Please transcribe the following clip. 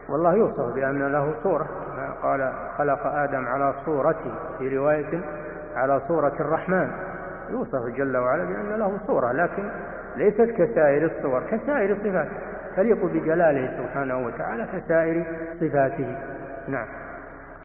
والله يوصف بأن له صورة، قال خلق آدم على صورته، في رواية على صورة الرحمن. يوصف جل وعلا بأن له صورة، لكن ليست كسائر الصور، كسائر الصفات، تليق بجلاله سبحانه وتعالى كسائر صفاته. نعم.